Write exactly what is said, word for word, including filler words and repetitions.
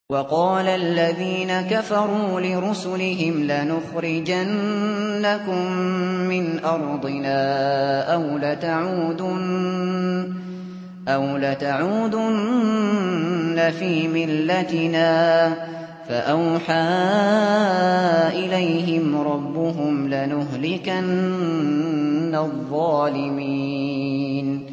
وقال الذين كفروا لرسلهم لنخرجنكم من أرضنا أو لتعودن, أو لتعودن في ملتنا فأوحى إليهم ربهم لنهلكن الظالمين